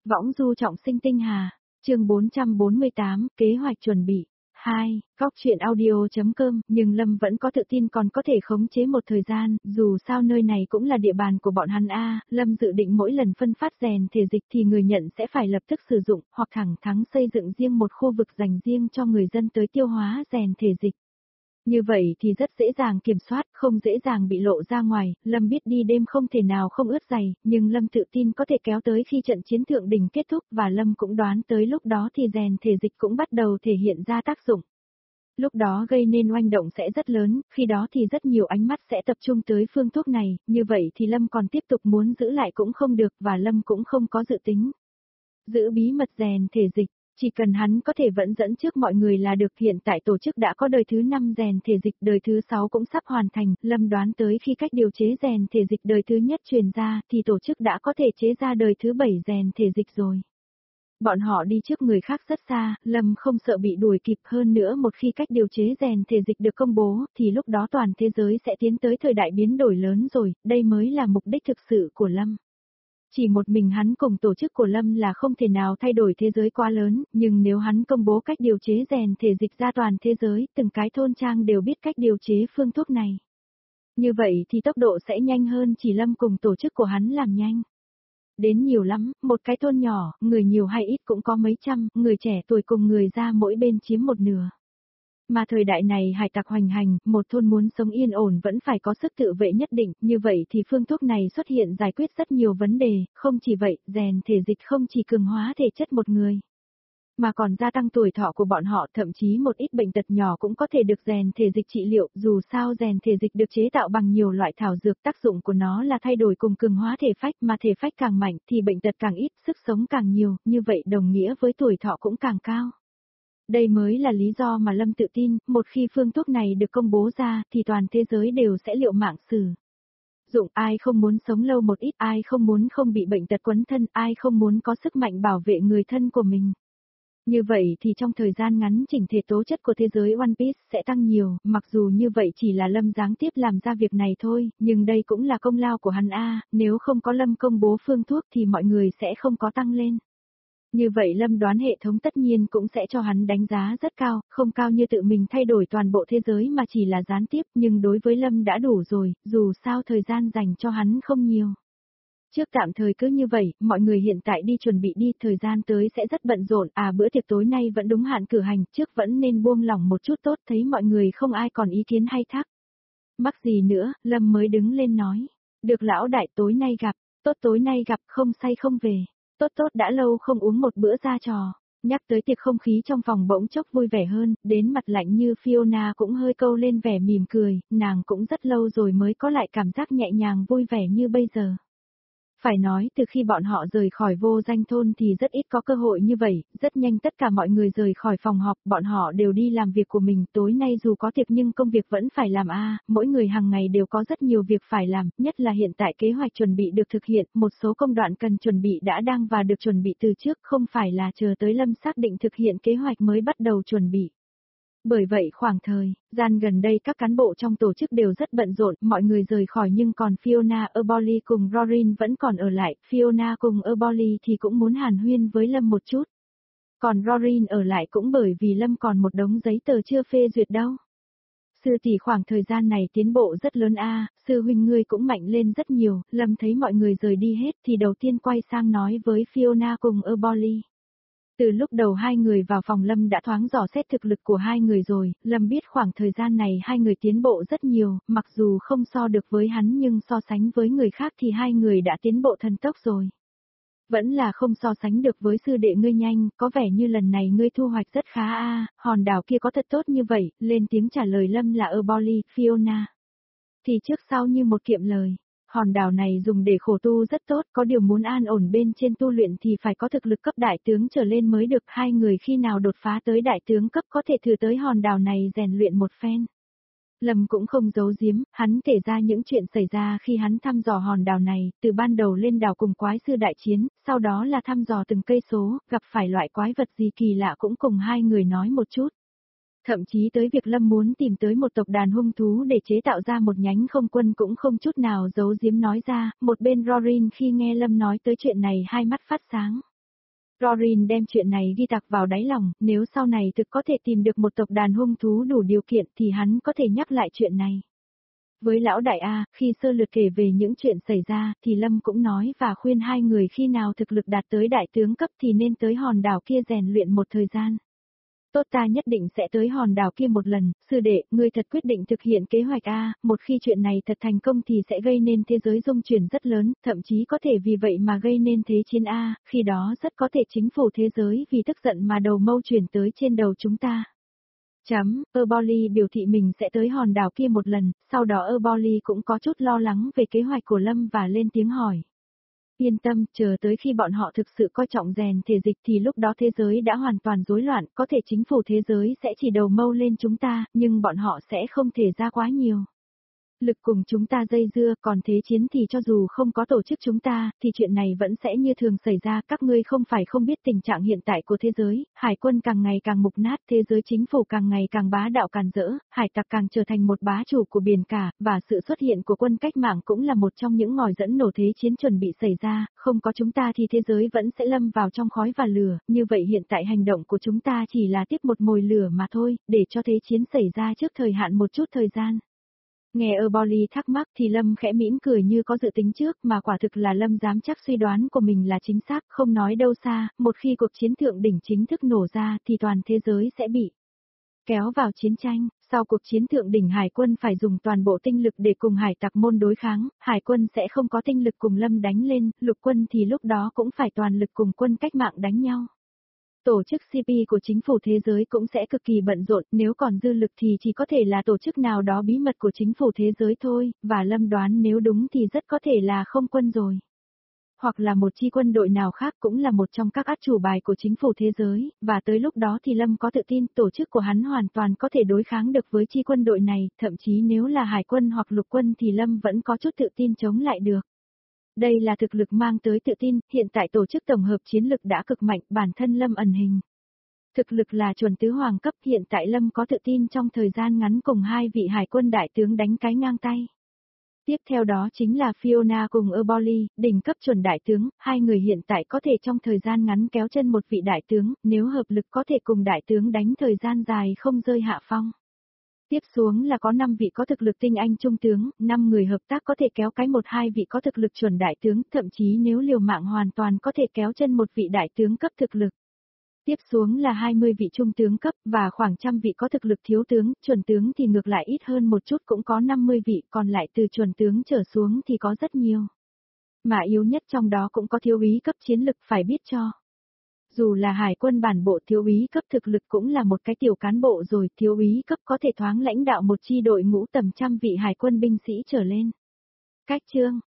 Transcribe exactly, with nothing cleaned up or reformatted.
Võng du trọng sinh tinh hà, chương bốn trăm bốn mươi tám, kế hoạch chuẩn bị. hai. Góc chuyện audio.com, nhưng Lâm vẫn có tự tin còn có thể khống chế một thời gian, dù sao nơi này cũng là địa bàn của bọn hắn a. Lâm dự định mỗi lần phân phát rèn thể dịch thì người nhận sẽ phải lập tức sử dụng, hoặc thẳng thắn xây dựng riêng một khu vực dành riêng cho người dân tới tiêu hóa rèn thể dịch. Như vậy thì rất dễ dàng kiểm soát, không dễ dàng bị lộ ra ngoài. Lâm biết đi đêm không thể nào không ướt giày, nhưng Lâm tự tin có thể kéo tới khi trận chiến thượng đỉnh kết thúc, và Lâm cũng đoán tới lúc đó thì rèn thể dịch cũng bắt đầu thể hiện ra tác dụng. Lúc đó gây nên oanh động sẽ rất lớn, khi đó thì rất nhiều ánh mắt sẽ tập trung tới phương thuốc này, như vậy thì Lâm còn tiếp tục muốn giữ lại cũng không được, và Lâm cũng không có dự tính giữ bí mật rèn thể dịch. Chỉ cần hắn có thể vẫn dẫn trước mọi người là được. Hiện tại tổ chức đã có đời thứ năm rèn thể dịch, đời thứ sáu cũng sắp hoàn thành. Lâm đoán tới khi cách điều chế rèn thể dịch đời thứ nhất truyền ra, thì tổ chức đã có thể chế ra đời thứ bảy rèn thể dịch rồi. Bọn họ đi trước người khác rất xa, Lâm không sợ bị đuổi kịp. Hơn nữa một khi cách điều chế rèn thể dịch được công bố, thì lúc đó toàn thế giới sẽ tiến tới thời đại biến đổi lớn rồi, đây mới là mục đích thực sự của Lâm. Chỉ một mình hắn cùng tổ chức của Lâm là không thể nào thay đổi thế giới quá lớn, nhưng nếu hắn công bố cách điều chế rèn thể dịch ra toàn thế giới, từng cái thôn trang đều biết cách điều chế phương thuốc này. Như vậy thì tốc độ sẽ nhanh hơn chỉ Lâm cùng tổ chức của hắn làm nhanh. Đến nhiều lắm, một cái thôn nhỏ, người nhiều hay ít cũng có mấy trăm, người trẻ tuổi cùng người già mỗi bên chiếm một nửa. Mà thời đại này hải tặc hoành hành, một thôn muốn sống yên ổn vẫn phải có sức tự vệ nhất định, như vậy thì phương thuốc này xuất hiện giải quyết rất nhiều vấn đề. Không chỉ vậy, rèn thể dịch không chỉ cường hóa thể chất một người, mà còn gia tăng tuổi thọ của bọn họ, thậm chí một ít bệnh tật nhỏ cũng có thể được rèn thể dịch trị liệu. Dù sao rèn thể dịch được chế tạo bằng nhiều loại thảo dược, tác dụng của nó là thay đổi cùng cường hóa thể phách, mà thể phách càng mạnh thì bệnh tật càng ít, sức sống càng nhiều, như vậy đồng nghĩa với tuổi thọ cũng càng cao. Đây mới là lý do mà Lâm tự tin, một khi phương thuốc này được công bố ra, thì toàn thế giới đều sẽ liệu mạng sử dụng. Ai không muốn sống lâu một ít, ai không muốn không bị bệnh tật quấn thân, ai không muốn có sức mạnh bảo vệ người thân của mình. Như vậy thì trong thời gian ngắn chỉnh thể tố chất của thế giới One Piece sẽ tăng nhiều, mặc dù như vậy chỉ là Lâm gián tiếp làm ra việc này thôi, nhưng đây cũng là công lao của hắn a. Nếu không có Lâm công bố phương thuốc thì mọi người sẽ không có tăng lên. Như vậy Lâm đoán hệ thống tất nhiên cũng sẽ cho hắn đánh giá rất cao, không cao như tự mình thay đổi toàn bộ thế giới mà chỉ là gián tiếp, nhưng đối với Lâm đã đủ rồi, dù sao thời gian dành cho hắn không nhiều. Trước tạm thời cứ như vậy, mọi người hiện tại đi chuẩn bị đi, thời gian tới sẽ rất bận rộn. À, bữa tiệc tối nay vẫn đúng hạn cử hành, trước vẫn nên buông lỏng một chút tốt. Thấy mọi người không ai còn ý kiến hay thắc mắc gì nữa, Lâm mới đứng lên nói. Được lão đại, tối nay gặp, tốt tối nay gặp, không say không về. Tốt tốt đã lâu không uống một bữa ra trò. Nhắc tới tiệc không khí trong phòng bỗng chốc vui vẻ hơn, đến mặt lạnh như Fiona cũng hơi câu lên vẻ mỉm cười, nàng cũng rất lâu rồi mới có lại cảm giác nhẹ nhàng vui vẻ như bây giờ. Phải nói từ khi bọn họ rời khỏi vô danh thôn thì rất ít có cơ hội như vậy, rất nhanh tất cả mọi người rời khỏi phòng họp, bọn họ đều đi làm việc của mình. Tối nay dù có tiệc nhưng công việc vẫn phải làm a, mỗi người hàng ngày đều có rất nhiều việc phải làm, nhất là hiện tại kế hoạch chuẩn bị được thực hiện, một số công đoạn cần chuẩn bị đã đang và được chuẩn bị từ trước, không phải là chờ tới Lâm xác định thực hiện kế hoạch mới bắt đầu chuẩn bị. Bởi vậy khoảng thời gian gần đây các cán bộ trong tổ chức đều rất bận rộn, mọi người rời khỏi nhưng còn Fiona, Erboli cùng Rorin vẫn còn ở lại. Fiona cùng Erboli thì cũng muốn hàn huyên với Lâm một chút. Còn Rorin ở lại cũng bởi vì Lâm còn một đống giấy tờ chưa phê duyệt đâu. Sư tỷ khoảng thời gian này tiến bộ rất lớn a, sư huynh ngươi cũng mạnh lên rất nhiều. Lâm thấy mọi người rời đi hết thì đầu tiên quay sang nói với Fiona cùng Erboli. Từ lúc đầu hai người vào phòng Lâm đã thoáng dò xét thực lực của hai người rồi, Lâm biết khoảng thời gian này hai người tiến bộ rất nhiều, mặc dù không so được với hắn nhưng so sánh với người khác thì hai người đã tiến bộ thần tốc rồi. Vẫn là không so sánh được với sư đệ ngươi nhanh, có vẻ như lần này ngươi thu hoạch rất khá a, hòn đảo kia có thật tốt như vậy, lên tiếng trả lời Lâm là Erboli, Fiona. Thì trước sau như một kiệm lời. Hòn đảo này dùng để khổ tu rất tốt, có điều muốn an ổn bên trên tu luyện thì phải có thực lực cấp đại tướng trở lên mới được. Hai người khi nào đột phá tới đại tướng cấp có thể thử tới hòn đảo này rèn luyện một phen. Lâm cũng không giấu giếm, hắn kể ra những chuyện xảy ra khi hắn thăm dò hòn đảo này, từ ban đầu lên đảo cùng quái sư đại chiến, sau đó là thăm dò từng cây số, gặp phải loại quái vật gì kỳ lạ cũng cùng hai người nói một chút. Thậm chí tới việc Lâm muốn tìm tới một tộc đàn hung thú để chế tạo ra một nhánh không quân cũng không chút nào giấu giếm nói ra. Một bên Rorin khi nghe Lâm nói tới chuyện này hai mắt phát sáng. Rorin đem chuyện này ghi tạc vào đáy lòng, nếu sau này thực có thể tìm được một tộc đàn hung thú đủ điều kiện thì hắn có thể nhắc lại chuyện này. Với lão đại A, khi sơ lược kể về những chuyện xảy ra, thì Lâm cũng nói và khuyên hai người khi nào thực lực đạt tới đại tướng cấp thì nên tới hòn đảo kia rèn luyện một thời gian. Tốt, ta nhất định sẽ tới hòn đảo kia một lần, sư đệ, ngươi thật quyết định thực hiện kế hoạch A, một khi chuyện này thật thành công thì sẽ gây nên thế giới rung chuyển rất lớn, thậm chí có thể vì vậy mà gây nên thế chiến A, khi đó rất có thể chính phủ thế giới vì tức giận mà đầu mâu chuyển tới trên đầu chúng ta. Chấm, Erboli biểu thị mình sẽ tới hòn đảo kia một lần, sau đó Erboli cũng có chút lo lắng về kế hoạch của Lâm và lên tiếng hỏi. Yên tâm, chờ tới khi bọn họ thực sự coi trọng rèn thể dịch thì lúc đó thế giới đã hoàn toàn rối loạn, có thể chính phủ thế giới sẽ chỉ đầu mâu lên chúng ta, nhưng bọn họ sẽ không thể ra quá nhiều lực cùng chúng ta dây dưa, còn thế chiến thì cho dù không có tổ chức chúng ta, thì chuyện này vẫn sẽ như thường xảy ra, các ngươi không phải không biết tình trạng hiện tại của thế giới, hải quân càng ngày càng mục nát, thế giới chính phủ càng ngày càng bá đạo càn rỡ, hải tặc càng trở thành một bá chủ của biển cả, và sự xuất hiện của quân cách mạng cũng là một trong những ngòi dẫn nổ thế chiến chuẩn bị xảy ra, không có chúng ta thì thế giới vẫn sẽ lâm vào trong khói và lửa, như vậy hiện tại hành động của chúng ta chỉ là tiếp một mồi lửa mà thôi, để cho thế chiến xảy ra trước thời hạn một chút thời gian. Nghe Erboli thắc mắc thì Lâm khẽ mỉm cười như có dự tính trước, mà quả thực là Lâm dám chắc suy đoán của mình là chính xác, không nói đâu xa, một khi cuộc chiến thượng đỉnh chính thức nổ ra thì toàn thế giới sẽ bị kéo vào chiến tranh. Sau cuộc chiến thượng đỉnh hải quân phải dùng toàn bộ tinh lực để cùng hải tặc môn đối kháng, hải quân sẽ không có tinh lực cùng Lâm đánh lên, lục quân thì lúc đó cũng phải toàn lực cùng quân cách mạng đánh nhau. Tổ chức xê pê của chính phủ thế giới cũng sẽ cực kỳ bận rộn, nếu còn dư lực thì chỉ có thể là tổ chức nào đó bí mật của chính phủ thế giới thôi, và Lâm đoán nếu đúng thì rất có thể là không quân rồi. Hoặc là một chi quân đội nào khác cũng là một trong các át chủ bài của chính phủ thế giới, và tới lúc đó thì Lâm có tự tin tổ chức của hắn hoàn toàn có thể đối kháng được với chi quân đội này, thậm chí nếu là hải quân hoặc lục quân thì Lâm vẫn có chút tự tin chống lại được. Đây là thực lực mang tới tự tin, hiện tại tổ chức tổng hợp chiến lực đã cực mạnh, bản thân Lâm ẩn hình. Thực lực là chuẩn tứ hoàng cấp, hiện tại Lâm có tự tin trong thời gian ngắn cùng hai vị hải quân đại tướng đánh cái ngang tay. Tiếp theo đó chính là Fiona cùng Erboli, đỉnh cấp chuẩn đại tướng, hai người hiện tại có thể trong thời gian ngắn kéo chân một vị đại tướng, nếu hợp lực có thể cùng đại tướng đánh thời gian dài không rơi hạ phong. Tiếp xuống là có năm vị có thực lực tinh anh trung tướng, năm người hợp tác có thể kéo cái một hai vị có thực lực chuẩn đại tướng, thậm chí nếu liều mạng hoàn toàn có thể kéo chân một vị đại tướng cấp thực lực. Tiếp xuống là hai mươi vị trung tướng cấp, và khoảng trăm vị có thực lực thiếu tướng, chuẩn tướng thì ngược lại ít hơn một chút cũng có năm mươi vị, còn lại từ chuẩn tướng trở xuống thì có rất nhiều. Mà yếu nhất trong đó cũng có thiếu úy cấp chiến lực phải biết cho. Dù là hải quân bản bộ thiếu úy cấp thực lực cũng là một cái tiểu cán bộ rồi, thiếu úy cấp có thể thoáng lãnh đạo một chi đội ngũ tầm trăm vị hải quân binh sĩ trở lên. Cách chương